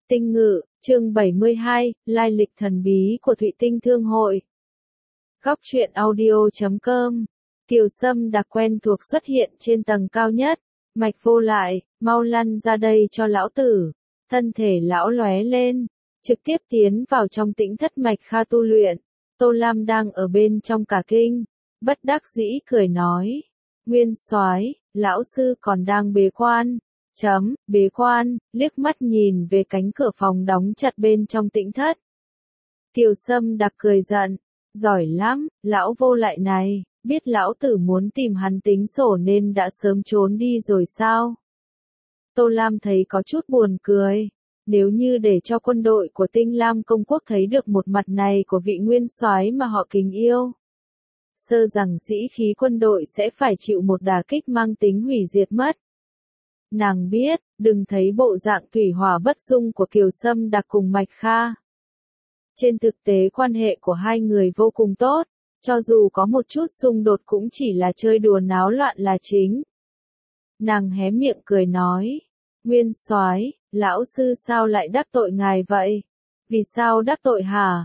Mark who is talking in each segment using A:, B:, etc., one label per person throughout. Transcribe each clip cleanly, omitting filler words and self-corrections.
A: Tinh Ngự, chương 72, lai lịch thần bí của Thụy Tinh Thương hội. Góc truyện audio.com. Kiều Sâm đặc quen thuộc xuất hiện trên tầng cao nhất. Mạch Vô Lại, mau lăn ra đây cho lão tử. Thân thể lão lóe lên, trực tiếp tiến vào trong tĩnh thất Mạch Kha tu luyện. Tô Lam đang ở bên trong cả kinh, bất đắc dĩ cười nói: Nguyên soái, lão sư còn đang bế quan. Bế quan, liếc mắt nhìn về cánh cửa phòng đóng chặt bên trong tĩnh thất. Kiều Sâm đặc cười giận: giỏi lắm, lão Vô Lại này, biết lão tử muốn tìm hắn tính sổ nên đã sớm trốn đi rồi sao? Tô Lam thấy có chút buồn cười. Nếu như để cho quân đội của Tinh Lam công quốc thấy được một mặt này của vị nguyên soái mà họ kính yêu, sợ rằng sĩ khí quân đội sẽ phải chịu một đả kích mang tính hủy diệt mất. Nàng biết, đừng thấy bộ dạng thủy hỏa bất dung của Kiều Sâm đặc cùng Mạch Kha. Trên thực tế quan hệ của hai người vô cùng tốt, cho dù có một chút xung đột cũng chỉ là chơi đùa náo loạn là chính. Nàng hé miệng cười nói: Nguyên soái, lão sư sao lại đắc tội ngài vậy? Vì sao đắc tội hả?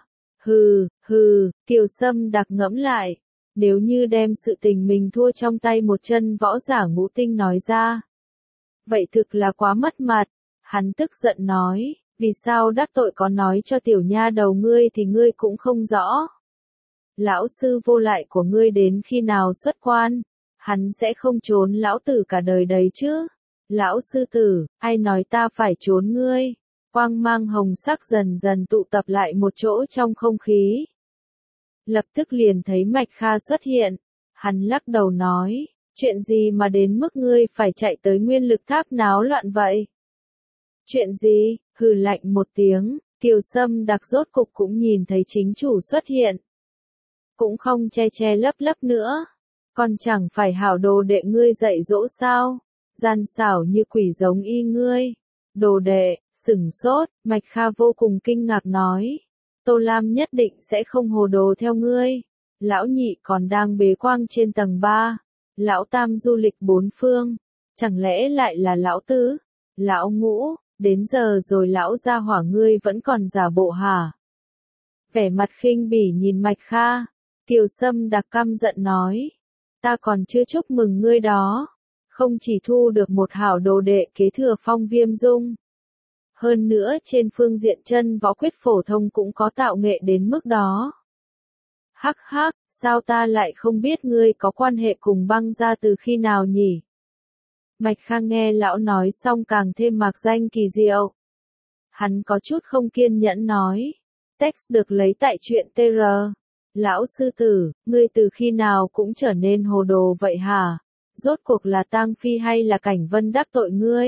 A: Kiều Sâm đặc ngẫm lại, nếu như đem sự tình mình thua trong tay một chân võ giả ngũ tinh nói ra, vậy thực là quá mất mặt. Hắn tức giận nói: vì sao đắc tội có nói cho tiểu nha đầu ngươi thì ngươi cũng không rõ. Lão sư Vô Lại của ngươi đến khi nào xuất quan, hắn sẽ không trốn lão tử cả đời đấy chứ. Lão sư tử, ai nói ta phải trốn ngươi? Quang mang hồng sắc dần dần tụ tập lại một chỗ trong không khí. Lập tức liền thấy Mạch Kha xuất hiện. Hắn lắc đầu nói: chuyện gì mà đến mức ngươi phải chạy tới nguyên lực tháp náo loạn vậy? Chuyện gì? Hừ lạnh một tiếng, Kiều Sâm đặc rốt cục cũng nhìn thấy chính chủ xuất hiện. Cũng không che lấp nữa. Còn chẳng phải hảo đồ đệ ngươi dạy dỗ sao? Gian xảo như quỷ giống y ngươi. Đồ đệ, sửng sốt, Mạch Kha vô cùng kinh ngạc nói: Tô Lam nhất định sẽ không hồ đồ theo ngươi. Lão nhị còn đang bế quang trên tầng 3. Lão tam du lịch bốn phương. Chẳng lẽ lại là lão tứ? Lão ngũ, đến giờ rồi lão gia hỏa ngươi vẫn còn giả bộ hả? Vẻ mặt khinh bỉ nhìn Mạch Kha, Kiều Sâm đặc căm giận nói: ta còn chưa chúc mừng ngươi đó. Không chỉ thu được một hảo đồ đệ kế thừa Phong Viêm Dung, hơn nữa trên phương diện chân võ quyết phổ thông cũng có tạo nghệ đến mức đó. Hắc, sao ta lại không biết ngươi có quan hệ cùng Băng gia từ khi nào nhỉ? Mạch Kha nghe lão nói xong càng thêm mạc danh kỳ diệu. Hắn có chút không kiên nhẫn nói: text được lấy tại truyện TR. Lão sư tử, ngươi từ khi nào cũng trở nên hồ đồ vậy hả? Rốt cuộc là Tang Phi hay là Cảnh Vân đắc tội ngươi?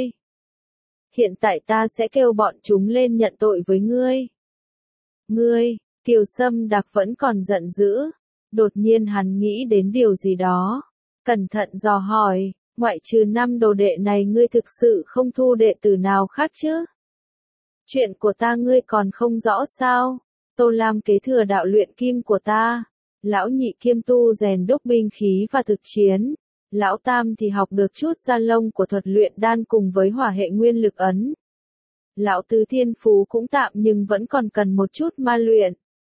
A: Hiện tại ta sẽ kêu bọn chúng lên nhận tội với ngươi. Ngươi, Kiều Sâm đặc vẫn còn giận dữ. Đột nhiên hắn nghĩ đến điều gì đó. Cẩn thận dò hỏi: ngoại trừ 5 đồ đệ này ngươi thực sự không thu đệ tử nào khác chứ? Chuyện của ta ngươi còn không rõ sao? Tô Lam kế thừa đạo luyện kim của ta. Lão nhị kiêm tu rèn đúc binh khí và thực chiến. Lão tam thì học được chút gia lông của thuật luyện đan cùng với hỏa hệ nguyên lực ấn. Lão tứ thiên phú cũng tạm nhưng vẫn còn cần một chút ma luyện.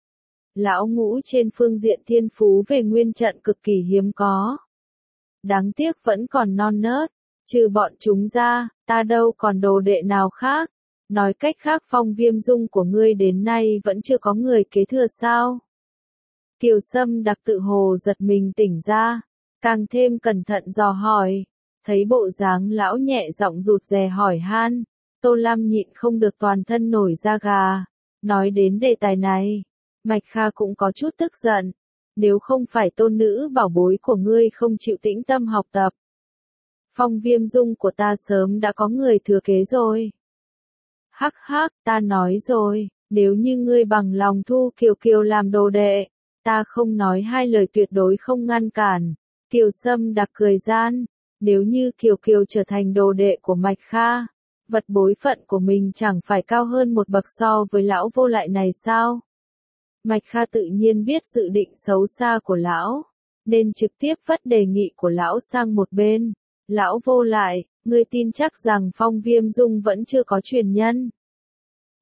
A: Lão ngũ trên phương diện thiên phú về nguyên trận cực kỳ hiếm có. Đáng tiếc vẫn còn non nớt. Trừ bọn chúng ra, ta đâu còn đồ đệ nào khác. Nói cách khác Phong Viêm Dung của ngươi đến nay vẫn chưa có người kế thừa sao? Kiều Sâm đặc tự hồ giật mình tỉnh ra, càng thêm cẩn thận dò hỏi. Thấy bộ dáng lão nhẹ giọng rụt rè hỏi han, Tô Lam nhịn không được toàn thân nổi da gà. Nói đến đề tài này, Mạch Kha cũng có chút tức giận. Nếu không phải tôn nữ bảo bối của ngươi không chịu tĩnh tâm học tập, Phong Viêm Dung của ta sớm đã có người thừa kế rồi. Hắc, ta nói rồi, nếu như ngươi bằng lòng thu Kiều Kiều làm đồ đệ, ta không nói hai lời tuyệt đối không ngăn cản. Kiều Sâm đặc cười gian, nếu như Kiều Kiều trở thành đồ đệ của Mạch Kha, vật bối phận của mình chẳng phải cao hơn một bậc so với lão Vô Lại này sao? Mạch Kha tự nhiên biết dự định xấu xa của lão, nên trực tiếp vất đề nghị của lão sang một bên. Lão Vô Lại, ngươi tin chắc rằng Phong Viêm Dung vẫn chưa có truyền nhân?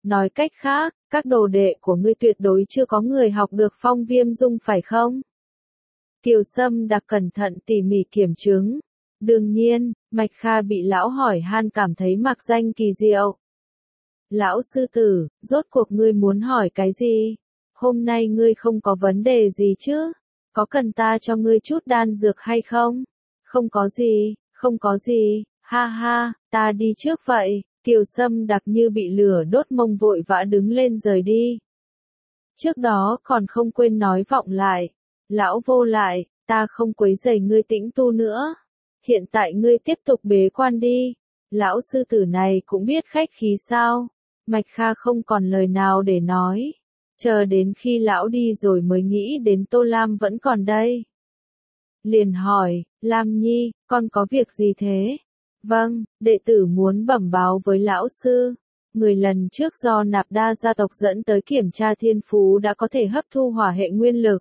A: Nói cách khác, các đồ đệ của ngươi tuyệt đối chưa có người học được Phong Viêm Dung phải không? Kiều Sâm Đặc cẩn thận tỉ mỉ kiểm chứng. Đương nhiên, Mạch Kha bị lão hỏi han cảm thấy mạc danh kỳ diệu. Lão sư tử, rốt cuộc ngươi muốn hỏi cái gì? Hôm nay ngươi không có vấn đề gì chứ? Có cần ta cho ngươi chút đan dược hay không? Không có gì, không có gì, ha ha, ta đi trước vậy. Kiều Sâm Đặc như bị lửa đốt mông vội vã đứng lên rời đi. Trước đó còn không quên nói vọng lại. Lão vô lại, ta không quấy rầy ngươi tĩnh tu nữa. Hiện tại ngươi tiếp tục bế quan đi. Lão sư tử này cũng biết khách khí sao. Mạch Kha không còn lời nào để nói. Chờ đến khi lão đi rồi mới nghĩ đến Tô Lam vẫn còn đây. Liền hỏi, Lam Nhi, con có việc gì thế? Vâng, đệ tử muốn bẩm báo với lão sư. Người lần trước do Nạp Đa gia tộc dẫn tới kiểm tra thiên phú đã có thể hấp thu hỏa hệ nguyên lực.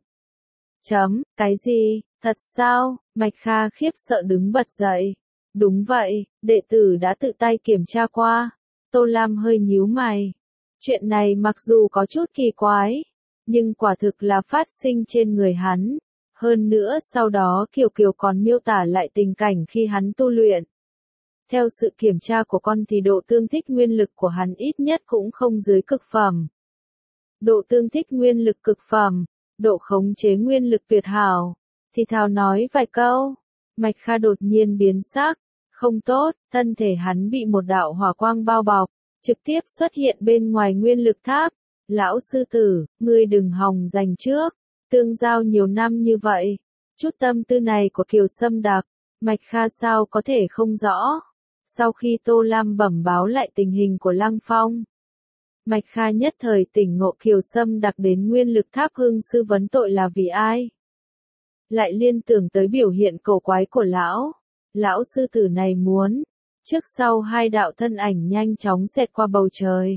A: Cái gì, thật sao? Mạch Kha khiếp sợ đứng bật dậy. Đúng vậy, đệ tử đã tự tay kiểm tra qua. Tô Lam hơi nhíu mày. Chuyện này mặc dù có chút kỳ quái, nhưng quả thực là phát sinh trên người hắn. Hơn nữa sau đó Kiều Kiều còn miêu tả lại tình cảnh khi hắn tu luyện. Theo sự kiểm tra của con thì độ tương thích nguyên lực của hắn ít nhất cũng không dưới cực phẩm. Độ tương thích nguyên lực cực phẩm, độ khống chế nguyên lực tuyệt hảo. Thì thào nói vài câu, Mạch Kha đột nhiên biến sắc, không tốt, thân thể hắn bị một đạo hỏa quang bao bọc, trực tiếp xuất hiện bên ngoài nguyên lực tháp. Lão sư tử, ngươi đừng hòng giành trước, tương giao nhiều năm như vậy. Chút tâm tư này của Kiều Sâm Đặc, Mạch Kha sao có thể không rõ. Sau khi Tô Lam bẩm báo lại tình hình của Lăng Phong, Mạch Kha nhất thời tỉnh ngộ Kiều Sâm Đặc đến nguyên lực tháp hưng sư vấn tội là vì ai. Lại liên tưởng tới biểu hiện cổ quái của lão sư tử này muốn. Trước sau hai đạo thân ảnh nhanh chóng xẹt qua bầu trời.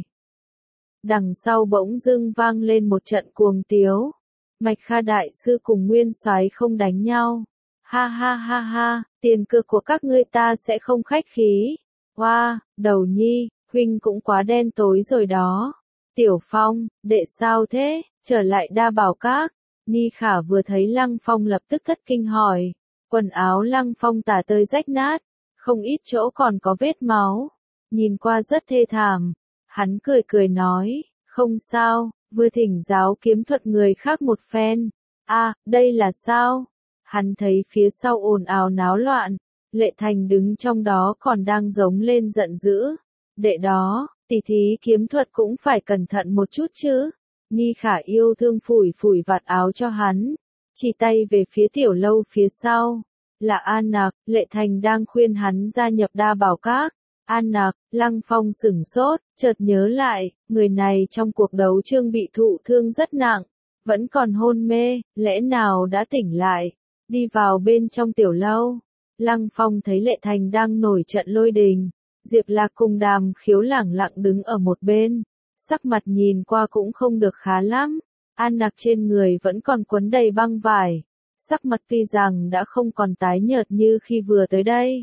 A: Đằng sau bỗng dưng vang lên một trận cuồng tiếu. Mạch Kha đại sư cùng Nguyên Soái không đánh nhau. Ha ha ha ha, tiền cược của các ngươi ta sẽ không khách khí. Wow, Đầu Nhi, huynh cũng quá đen tối rồi đó. Tiểu Phong, đệ sao thế, trở lại Đa Bảo Các. Ni Khả vừa thấy Lăng Phong lập tức thất kinh hỏi. Quần áo Lăng Phong tả tơi rách nát, không ít chỗ còn có vết máu. Nhìn qua rất thê thảm. Hắn cười cười nói, không sao, vừa thỉnh giáo kiếm thuật người khác một phen. Đây là sao? Hắn thấy phía sau ồn ào náo loạn, Lệ Thành đứng trong đó còn đang giống lên giận dữ. Đệ đó, tỷ thí kiếm thuật cũng phải cẩn thận một chút chứ. Ni Khả yêu thương phủi phủi vạt áo cho hắn, chỉ tay về phía tiểu lâu phía sau. Là An Nặc, Lệ Thành đang khuyên hắn gia nhập Đa Bảo Các. An Nặc, Lăng Phong sửng sốt, chợt nhớ lại, người này trong cuộc đấu chương bị thụ thương rất nặng, vẫn còn hôn mê, lẽ nào đã tỉnh lại. Đi vào bên trong tiểu lâu, Lăng Phong thấy Lệ Thành đang nổi trận lôi đình, Diệp Lạc cùng Đàm Khiếu lẳng lặng đứng ở một bên, sắc mặt nhìn qua cũng không được khá lắm. An Nặc trên người vẫn còn quấn đầy băng vải, sắc mặt tuy rằng đã không còn tái nhợt như khi vừa tới đây,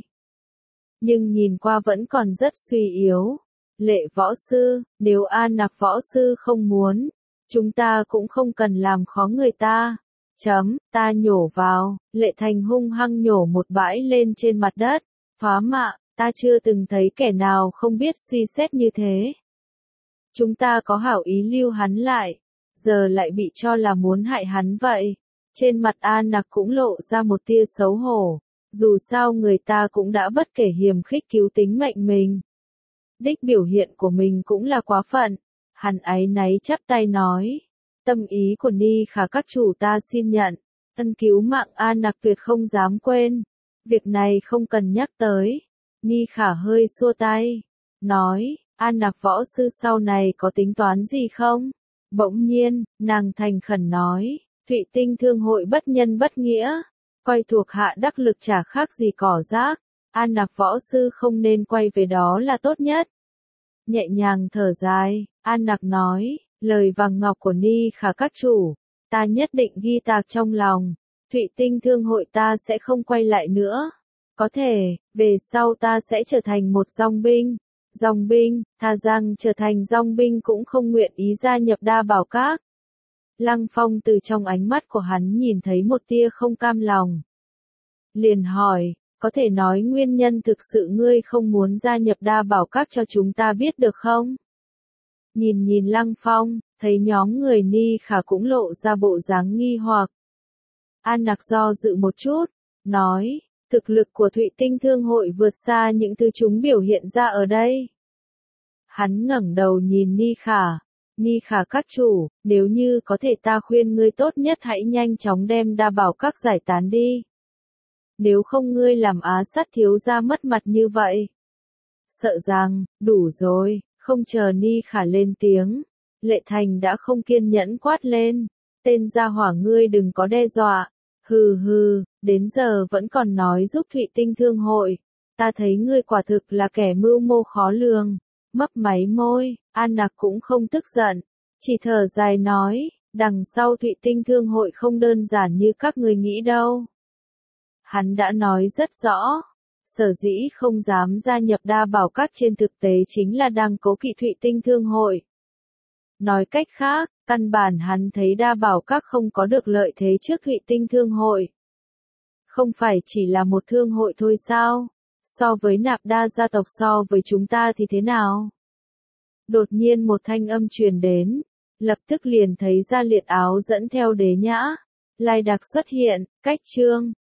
A: nhưng nhìn qua vẫn còn rất suy yếu. Lệ võ sư, nếu An Nặc võ sư không muốn, chúng ta cũng không cần làm khó người ta. Ta nhổ vào, Lệ Thành hung hăng nhổ một bãi lên trên mặt đất. Phá mạ, ta chưa từng thấy kẻ nào không biết suy xét như thế. Chúng ta có hảo ý lưu hắn lại, giờ lại bị cho là muốn hại hắn vậy. Trên mặt An Nặc cũng lộ ra một tia xấu hổ. Dù sao người ta cũng đã bất kể hiềm khích cứu tính mệnh mình. Đích biểu hiện của mình cũng là quá phận. Hắn áy náy chắp tay nói. Tâm ý của Ni Khả các chủ ta xin nhận. Ân cứu mạng An Nặc tuyệt không dám quên. Việc này không cần nhắc tới. Ni Khả hơi xua tay. Nói, An Nặc võ sư sau này có tính toán gì không? Bỗng nhiên, nàng thành khẩn nói. Thụy Tinh Thương hội bất nhân bất nghĩa. Coi thuộc hạ đắc lực chả khác gì cỏ rác. An Nặc võ sư không nên quay về đó là tốt nhất. Nhẹ nhàng thở dài, An Nặc nói, lời vàng ngọc của Ni Khả các chủ, ta nhất định ghi tạc trong lòng. Thụy Tinh Thương hội ta sẽ không quay lại nữa. Có thể, về sau ta sẽ trở thành một dòng binh, Dòng binh, thà rằng trở thành dòng binh cũng không nguyện ý gia nhập Đa Bảo Các. Lăng Phong từ trong ánh mắt của hắn nhìn thấy một tia không cam lòng. Liền hỏi, có thể nói nguyên nhân thực sự ngươi không muốn gia nhập Đa Bảo Các cho chúng ta biết được không? Nhìn Lăng Phong, thấy nhóm người Ni Khả cũng lộ ra bộ dáng nghi hoặc. An Nặc do dự một chút, nói, thực lực của Thụy Tinh Thương hội vượt xa những thứ chúng biểu hiện ra ở đây. Hắn ngẩng đầu nhìn Ni Khả các chủ, nếu như có thể ta khuyên ngươi tốt nhất hãy nhanh chóng đem Đa Bảo Các giải tán đi. Nếu không ngươi làm Á Sát thiếu gia mất mặt như vậy. Sợ rằng, đủ rồi, không chờ Ni Khả lên tiếng. Lệ Thành đã không kiên nhẫn quát lên. Tên gia hỏa ngươi đừng có đe dọa. Hừ hừ, đến giờ vẫn còn nói giúp Thụy Tinh Thương hội. Ta thấy ngươi quả thực là kẻ mưu mô khó lường. Mấp máy môi, An Nặc cũng không tức giận. Chỉ thở dài nói, đằng sau Thụy Tinh Thương hội không đơn giản như các người nghĩ đâu. Hắn đã nói rất rõ. Sở dĩ không dám gia nhập Đa Bảo Các trên thực tế chính là đang cố kỵ Thụy Tinh Thương hội. Nói cách khác, căn bản hắn thấy Đa Bảo Các không có được lợi thế trước Thụy Tinh Thương hội. Không phải chỉ là một thương hội thôi sao? So với Nạp Đa gia tộc so với chúng ta thì thế nào? Đột nhiên một thanh âm truyền đến, lập tức liền thấy Gia Liệt Áo dẫn theo Đế Nhã, Lai Đặc xuất hiện, cách chương